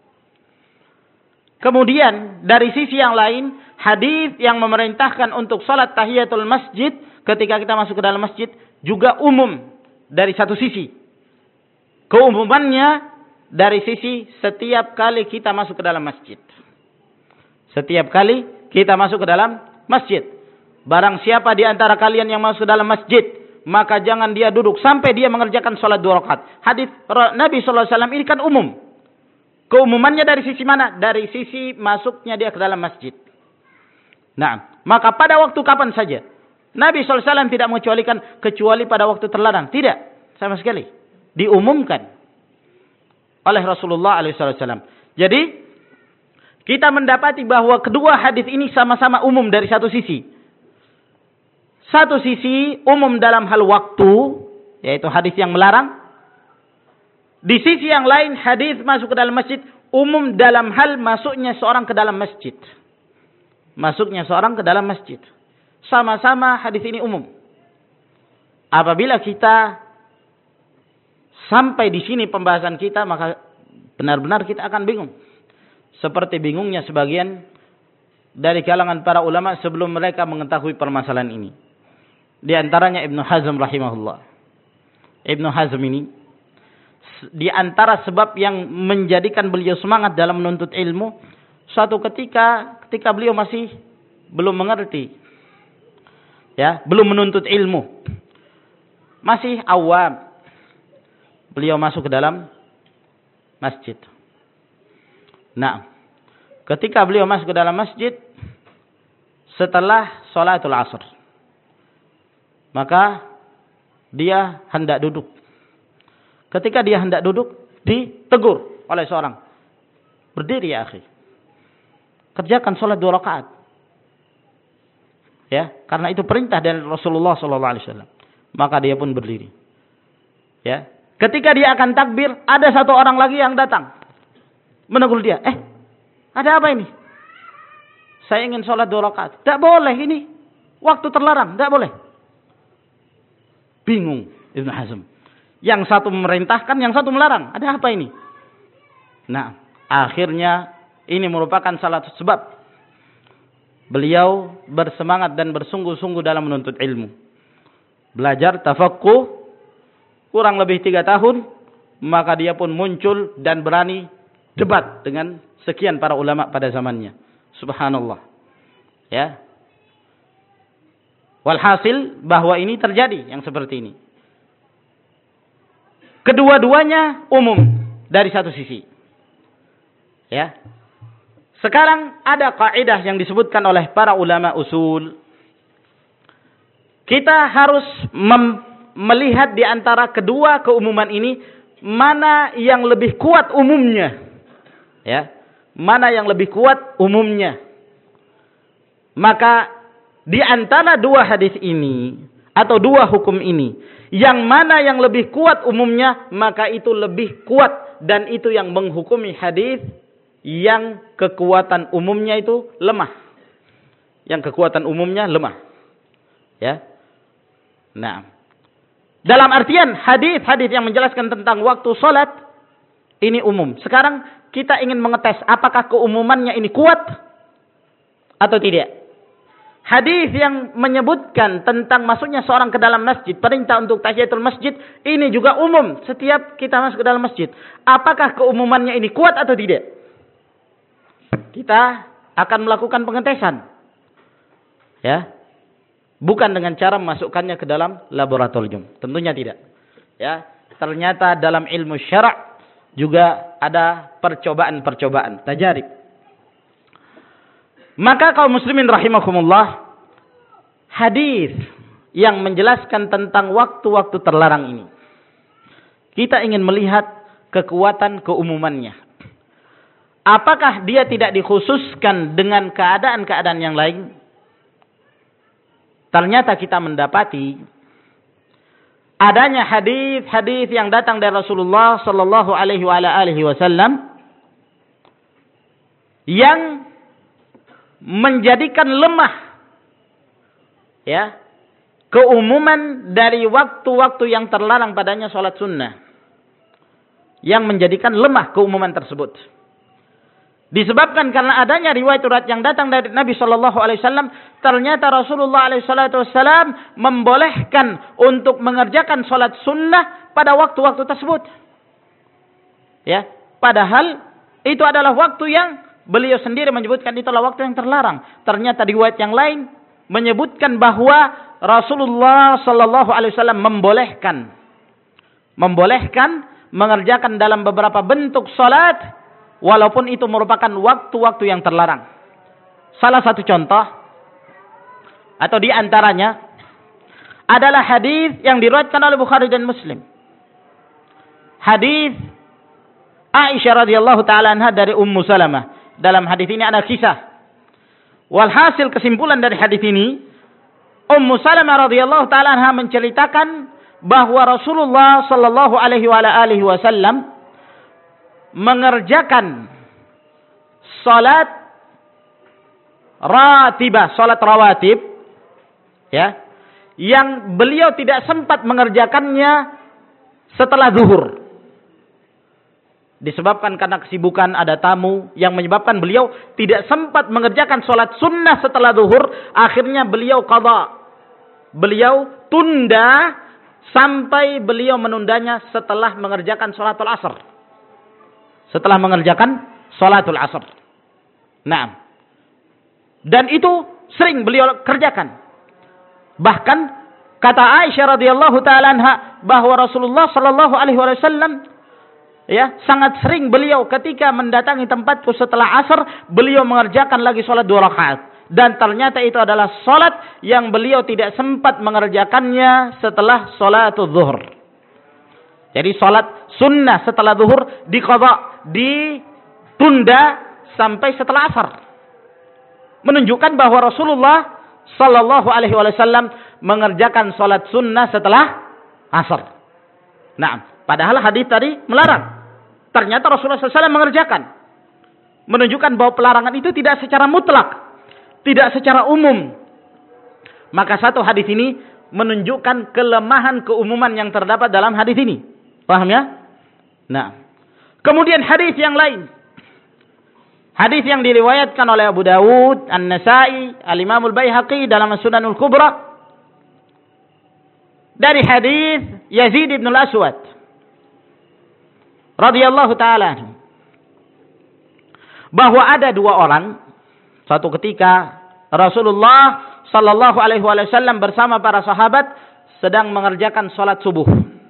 Kemudian dari sisi yang lain, hadis yang memerintahkan untuk salat tahiyatul masjid ketika kita masuk ke dalam masjid juga umum dari satu sisi. Keumumannya dari sisi setiap kali kita masuk ke dalam masjid. Setiap kali kita masuk ke dalam masjid. Barang siapa di antara kalian yang masuk ke dalam masjid, maka jangan dia duduk sampai dia mengerjakan salat 2 rakaat. Hadis Nabi SAW ini kan umum. Keumumannya dari sisi mana? Dari sisi masuknya dia ke dalam masjid. Nah, maka pada waktu kapan saja Nabi SAW tidak mengecualikan kecuali pada waktu terlarang. Tidak, sama sekali. Diumumkan oleh Rasulullah SAW. Jadi, kita mendapati bahwa kedua hadis ini sama-sama umum dari satu sisi. Satu sisi umum dalam hal waktu, yaitu hadis yang melarang. Di sisi yang lain hadis masuk ke dalam masjid umum dalam hal masuknya seorang ke dalam masjid. Masuknya seorang ke dalam masjid. Sama-sama hadis ini umum. Apabila kita sampai di sini pembahasan kita, maka benar-benar kita akan bingung. Seperti bingungnya sebagian dari kalangan para ulama sebelum mereka mengetahui permasalahan ini. Di antaranya Ibnu Hazm rahimahullah. Ibnu Hazm ini di antara sebab yang menjadikan beliau semangat dalam menuntut ilmu, suatu ketika beliau masih belum mengerti, ya, belum menuntut ilmu, masih awam, beliau masuk ke dalam masjid. Nah, ketika beliau masuk ke dalam masjid setelah sholatul asr, maka dia hendak duduk. Ketika dia hendak duduk, ditegur oleh seorang. Berdiri ya akhi. Kerjakan sholat 2 rakaat. Ya, karena itu perintah dari Rasulullah SAW. Maka dia pun berdiri. Ya, ketika dia akan takbir, ada satu orang lagi yang datang menegur dia. Ada apa ini? Saya ingin sholat 2 rakaat. Tidak boleh ini. Waktu terlarang. Tidak boleh. Bingung Ibnu Hazm. Yang satu memerintahkan, yang satu melarang. Ada apa ini? Nah, akhirnya ini merupakan salah satu sebab beliau bersemangat dan bersungguh-sungguh dalam menuntut ilmu. Belajar tafaqquh kurang lebih 3 tahun, maka dia pun muncul dan berani debat dengan sekian para ulama pada zamannya. Subhanallah. Ya. Walhasil bahwa ini terjadi yang seperti ini. Kedua-duanya umum dari satu sisi. Ya. Sekarang ada kaidah yang disebutkan oleh para ulama usul. Kita harus melihat di antara kedua keumuman ini mana yang lebih kuat umumnya. Ya. Mana yang lebih kuat umumnya. Maka di antara 2 hadis ini atau 2 hukum ini, yang mana yang lebih kuat umumnya, maka itu lebih kuat dan itu yang menghukumi hadis yang kekuatan umumnya itu lemah. Yang kekuatan umumnya lemah. Ya. Nah, dalam artian hadis-hadis yang menjelaskan tentang waktu salat ini umum. Sekarang kita ingin mengetes apakah keumumannya ini kuat atau tidak. Hadis yang menyebutkan tentang masuknya seorang ke dalam masjid, perintah untuk tahiyatul masjid, ini juga umum setiap kita masuk ke dalam masjid. Apakah keumumannya ini kuat atau tidak? Kita akan melakukan pengetesan. Ya. Bukan dengan cara memasukkannya ke dalam laboratorium. Tentunya tidak. Ya. Ternyata dalam ilmu syara' juga ada percobaan-percobaan, tajarib. Maka kaum muslimin rahimakumullah, hadis yang menjelaskan tentang waktu-waktu terlarang ini, kita ingin melihat kekuatan keumumannya. Apakah dia tidak dikhususkan dengan keadaan-keadaan yang lain? Ternyata kita mendapati adanya hadis-hadis yang datang dari Rasulullah sallallahu alaihi wasallam yang menjadikan lemah ya keumuman dari waktu-waktu yang terlarang padanya salat sunnah, yang menjadikan lemah keumuman tersebut. Disebabkan karena adanya riwayat-riwayat yang datang dari Nabi sallallahu alaihi wasallam, ternyata Rasulullah alaihi wasallam membolehkan untuk mengerjakan salat sunnah pada waktu-waktu tersebut. Ya, padahal itu adalah waktu yang beliau sendiri menyebutkan itulah waktu yang terlarang. Ternyata riwayat yang lain menyebutkan bahwa Rasulullah sallallahu alaihi wasallam membolehkan mengerjakan dalam beberapa bentuk salat walaupun itu merupakan waktu-waktu yang terlarang. Salah satu contoh atau di antaranya adalah hadis yang diriwayatkan oleh Bukhari dan Muslim. Hadis Aisyah radhiyallahu taala anha dari Ummu Salamah. Dalam hadis ini ada kisah. Walhasil kesimpulan dari hadis ini, Ummu Salamah radhiyallahu taala anha menceritakan bahwa Rasulullah sallallahu alaihi wasallam mengerjakan salat ratibah, salat rawatib ya, yang beliau tidak sempat mengerjakannya setelah zuhur. Disebabkan karena kesibukan, ada tamu yang menyebabkan beliau tidak sempat mengerjakan sholat sunnah setelah zuhur. Akhirnya beliau qadha. Beliau tunda sampai beliau menundanya setelah mengerjakan sholatul asr. Setelah mengerjakan sholatul asr. Nah, dan itu sering beliau kerjakan. Bahkan Kata Aisyah radhiyallahu taala anha bahwa Rasulullah sallallahu alaihi wasallam sangat sering beliau ketika mendatangi tempatku setelah asar, beliau mengerjakan lagi salat 2 rakaat. Dan ternyata itu adalah salat yang beliau tidak sempat mengerjakannya setelah salatul zuhur. Jadi salat sunnah setelah zuhur diqadha, ditunda sampai setelah asar. Menunjukkan bahwa Rasulullah sallallahu alaihi wasallam mengerjakan salat sunnah setelah asar. Nah, padahal hadis tadi melarang. Ternyata Rasulullah SAW mengerjakan. Menunjukkan bahwa pelarangan itu tidak secara mutlak, tidak secara umum. Maka satu hadis ini menunjukkan kelemahan keumuman yang terdapat dalam hadis ini. Paham ya? Nah, kemudian hadis yang lain. Hadis yang diriwayatkan oleh Abu Dawud, An-Nasa'i, Al-Imam Al-Baihaqi dalam Sunanul Kubra. Dari hadis Yazid bin Al-Aswad radhiyallahu ta'ala bahwa ada 2 orang. Suatu ketika Rasulullah sallallahu alaihi wasallam bersama para sahabat sedang mengerjakan salat subuh.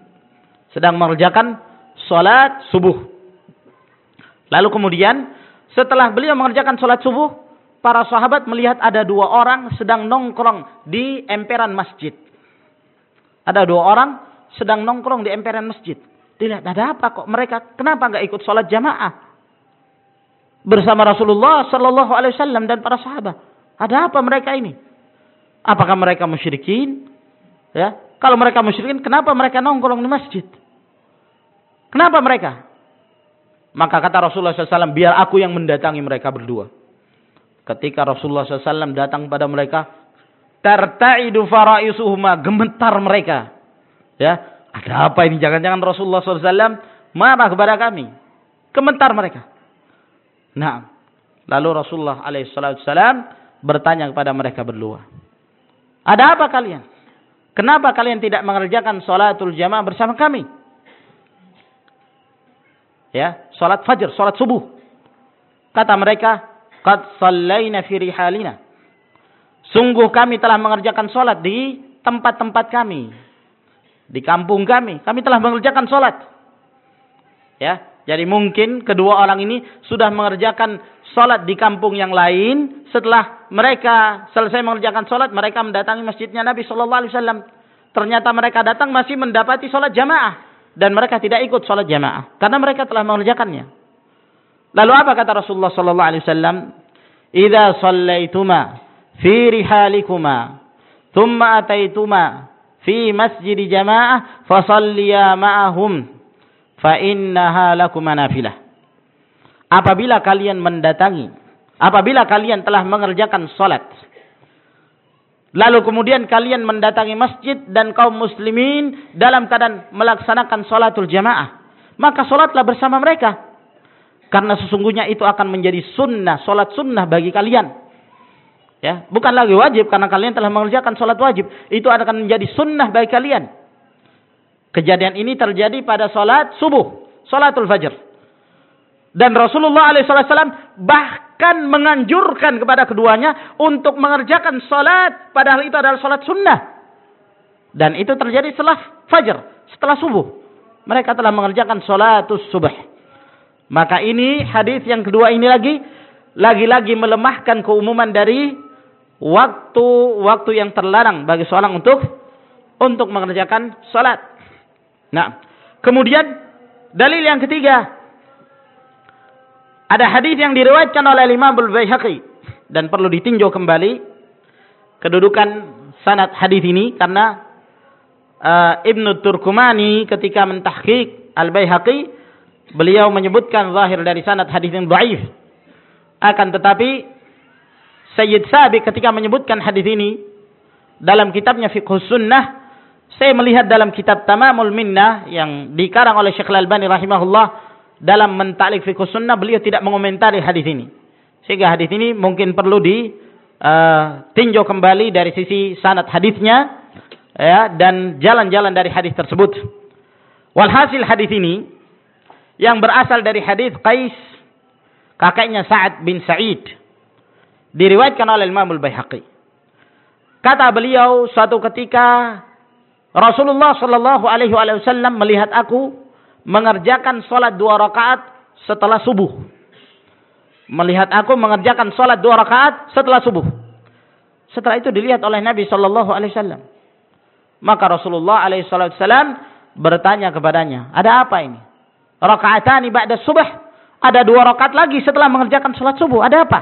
Lalu kemudian setelah beliau mengerjakan salat subuh, para sahabat melihat ada 2 orang sedang nongkrong di emperan masjid. Ada 2 orang sedang nongkrong di emperan masjid. Dilihat, ada apa kok mereka? Kenapa enggak ikut salat jamaah bersama Rasulullah sallallahu alaihi wasallam dan para sahabat? Ada apa mereka ini? Apakah mereka musyrikin? Ya, kalau mereka musyrikin, kenapa mereka nongkrong di masjid? Kenapa mereka? Maka kata Rasulullah SAW, biar aku yang mendatangi mereka berdua. Ketika Rasulullah SAW datang pada mereka, tarta'idu fara'isuhuma, gemetar mereka. Ya, ada apa ini? Jangan-jangan Rasulullah SAW marah kepada kami. Gemetar mereka. Nah, lalu Rasulullah SAW bertanya kepada mereka berdua, ada apa kalian? Kenapa kalian tidak mengerjakan salatul jamaah bersama kami? Ya, salat fajr, salat subuh. Kata mereka, qad sallaina fi rihalina. Sungguh kami telah mengerjakan salat di tempat-tempat kami. Di kampung kami telah mengerjakan salat. Ya, jadi mungkin kedua orang ini sudah mengerjakan salat di kampung yang lain. Setelah mereka selesai mengerjakan salat, mereka mendatangi masjidnya Nabi sallallahu alaihi wasallam. Ternyata mereka datang masih mendapati salat jamaah dan mereka tidak ikut salat jamaah karena mereka telah mengerjakannya. Lalu apa kata Rasulullah sallallahu alaihi wasallam? "Idza shallaituma fi rihalikuma, thumma ataituma fi masjid jamaah, fasalliya ma'ahum, fa innaha lakum nafilah." Apabila kalian telah mengerjakan salat, lalu kemudian kalian mendatangi masjid dan kaum muslimin dalam keadaan melaksanakan salatul jamaah, maka salatlah bersama mereka. Karena sesungguhnya itu akan menjadi sunnah, salat sunnah bagi kalian. Ya, bukan lagi wajib karena kalian telah mengerjakan salat wajib. Itu akan menjadi sunnah bagi kalian. Kejadian ini terjadi pada salat subuh, salatul fajr. Dan Rasulullah SAW bahkan menganjurkan kepada keduanya untuk mengerjakan salat, padahal itu adalah salat sunnah. Dan itu terjadi setelah fajr, setelah subuh. Mereka telah mengerjakan salatus subuh. Maka ini hadis yang kedua ini lagi-lagi melemahkan keumuman dari waktu yang terlarang bagi seorang untuk mengerjakan salat. Nah, kemudian dalil yang ketiga, ada hadis yang diriwayatkan oleh Imam Al-Baihaqi dan perlu ditinjau kembali kedudukan sanad hadis ini karena Ibnu Turkumani ketika mentahqiq Al-Baihaqi, beliau menyebutkan zahir dari sanad hadis yang dhaif. Akan tetapi Sayyid Sabiq ketika menyebutkan hadis ini dalam kitabnya Fiqhus Sunnah, saya melihat dalam kitab Tamamul Minnah yang dikarang oleh Syekh Al-Albani rahimahullah, dalam menta'liq Fiqhus Sunnah beliau tidak mengomentari hadis ini. Sehingga hadis ini mungkin perlu ditinjau kembali dari sisi sanad hadisnya, ya, dan jalan-jalan dari hadis tersebut. Walhasil hadis ini yang berasal dari hadis Qais, kakaknya Sa'ad bin Sa'id, diriwayatkan oleh Imam Al-Baihaqi. Kata beliau, suatu ketika Rasulullah sallallahu alaihi wasallam melihat aku mengerjakan salat 2 rakaat setelah subuh. Melihat aku mengerjakan salat 2 rakaat setelah subuh. Setelah itu dilihat oleh Nabi sallallahu alaihi wasallam. Maka Rasulullah alaihi wasallam bertanya kepadanya, "Ada apa ini? Rakaatani ba'da subh?" Ada 2 rakaat lagi setelah mengerjakan salat subuh. Ada apa?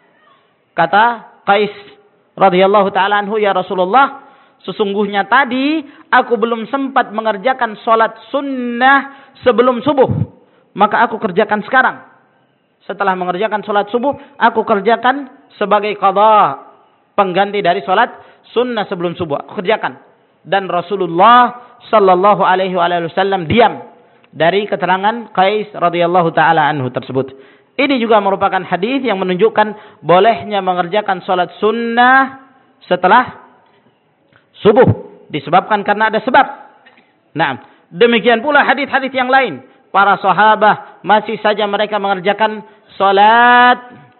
Kata Qais radhiyallahu taala anhu, "Ya Rasulullah, sesungguhnya tadi aku belum sempat mengerjakan salat sunnah sebelum subuh. Maka aku kerjakan sekarang. Setelah mengerjakan salat subuh, aku kerjakan sebagai qadha, pengganti dari salat sunnah sebelum subuh. Aku kerjakan." Dan Rasulullah sallallahu alaihi wasallam diam dari keterangan Qais radhiyallahu taala anhu tersebut. Ini juga merupakan hadis yang menunjukkan bolehnya mengerjakan salat sunnah setelah subuh, disebabkan karena ada sebab. Nah, demikian pula hadis-hadis yang lain. Para sahabat masih saja mereka mengerjakan salat,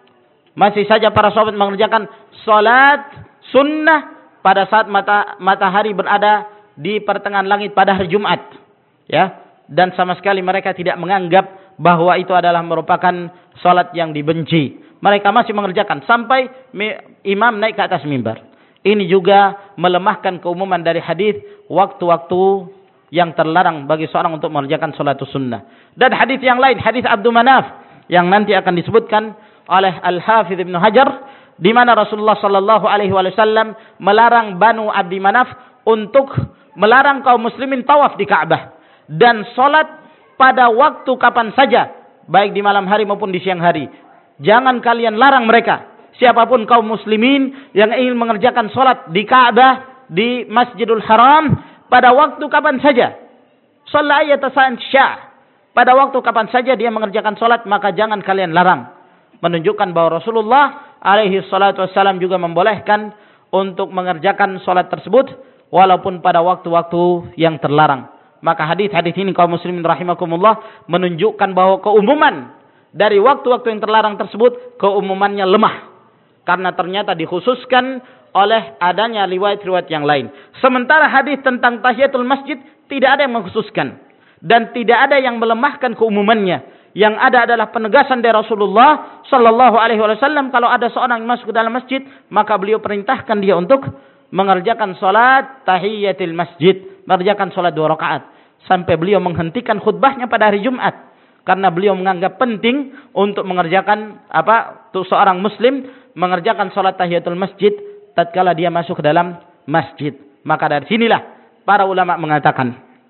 masih saja para sahabat mengerjakan salat sunnah pada saat matahari berada di pertengahan langit pada hari Jumat, ya. Dan sama sekali mereka tidak menganggap bahwa itu adalah merupakan salat yang dibenci. Mereka masih mengerjakan sampai imam naik ke atas mimbar. Ini juga melemahkan keumuman dari hadis waktu-waktu yang terlarang bagi seorang untuk mengerjakan salat sunnah. Dan hadis yang lain, hadis Abdul Manaf yang nanti akan disebutkan oleh Al-Hafidz Ibnu Hajar, di mana Rasulullah sallallahu alaihi wasallam melarang Banu Abdi Manaf untuk melarang kaum muslimin tawaf di Ka'bah dan salat pada waktu kapan saja, baik di malam hari maupun di siang hari. Jangan kalian larang mereka. Siapapun kaum muslimin yang ingin mengerjakan salat di Ka'bah, di Masjidul Haram, pada waktu kapan saja. Shalla ayata sa'an sya'. Pada waktu kapan saja dia mengerjakan salat, maka jangan kalian larang. Menunjukkan bahwa Rasulullah alaihi salatu wassalam juga membolehkan untuk mengerjakan salat tersebut walaupun pada waktu-waktu yang terlarang. Maka hadis-hadis ini kaum muslimin rahimakumullah menunjukkan bahwa keumuman dari waktu-waktu yang terlarang tersebut keumumannya lemah. Karena ternyata dikhususkan oleh adanya riwayat-riwayat yang lain. Sementara hadis tentang tahiyatul masjid tidak ada yang mengkhususkan. Dan tidak ada yang melemahkan keumumannya. Yang ada adalah penegasan dari Rasulullah sallallahu alaihi wasallam, kalau ada seorang yang masuk ke dalam masjid, maka beliau perintahkan dia untuk mengerjakan salat tahiyatul masjid, mengerjakan salat 2 rakaat sampai beliau menghentikan khutbahnya pada hari Jumat karena beliau menganggap penting untuk mengerjakan untuk seorang muslim mengerjakan salat tahiyatul masjid tatkala dia masuk ke dalam masjid. Maka dari sinilah para ulama mengatakan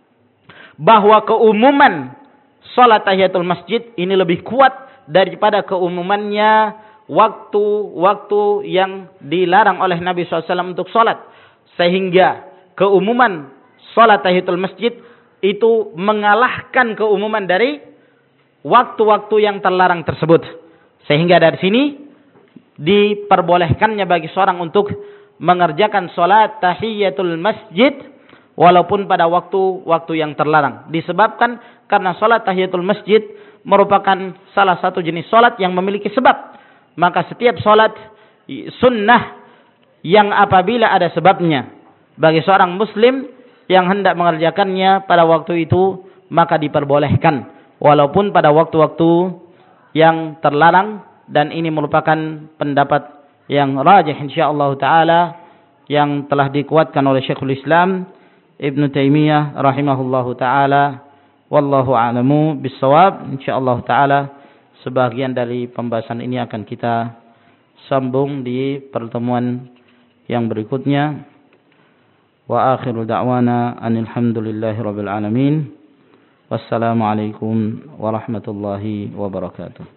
bahwa keumuman salat tahiyatul masjid ini lebih kuat daripada keumumannya waktu-waktu yang dilarang oleh Nabi SAW untuk salat. Sehingga keumuman salat tahiyatul masjid itu mengalahkan keumuman dari waktu-waktu yang terlarang tersebut. Sehingga dari sini diperbolehkannya bagi seorang untuk mengerjakan salat tahiyatul masjid walaupun pada waktu-waktu yang terlarang. Disebabkan karena salat tahiyatul masjid merupakan salah satu jenis salat yang memiliki sebab. Maka setiap salat sunnah yang apabila ada sebabnya bagi seorang muslim yang hendak mengerjakannya pada waktu itu, maka diperbolehkan walaupun pada waktu-waktu yang terlarang. Dan ini merupakan pendapat yang rajih insyaallah taala yang telah dikuatkan oleh Syekhul Islam Ibnu Taimiyah rahimahullahu taala. Wallahu a'lamu bissawab. Insyaallah taala sebagian dari pembahasan ini akan kita sambung di pertemuan yang berikutnya. Wa akhiru da'wana anil hamdulillahi rabbil alamin. Wassalamu alaikum warahmatullahi wabarakatuh.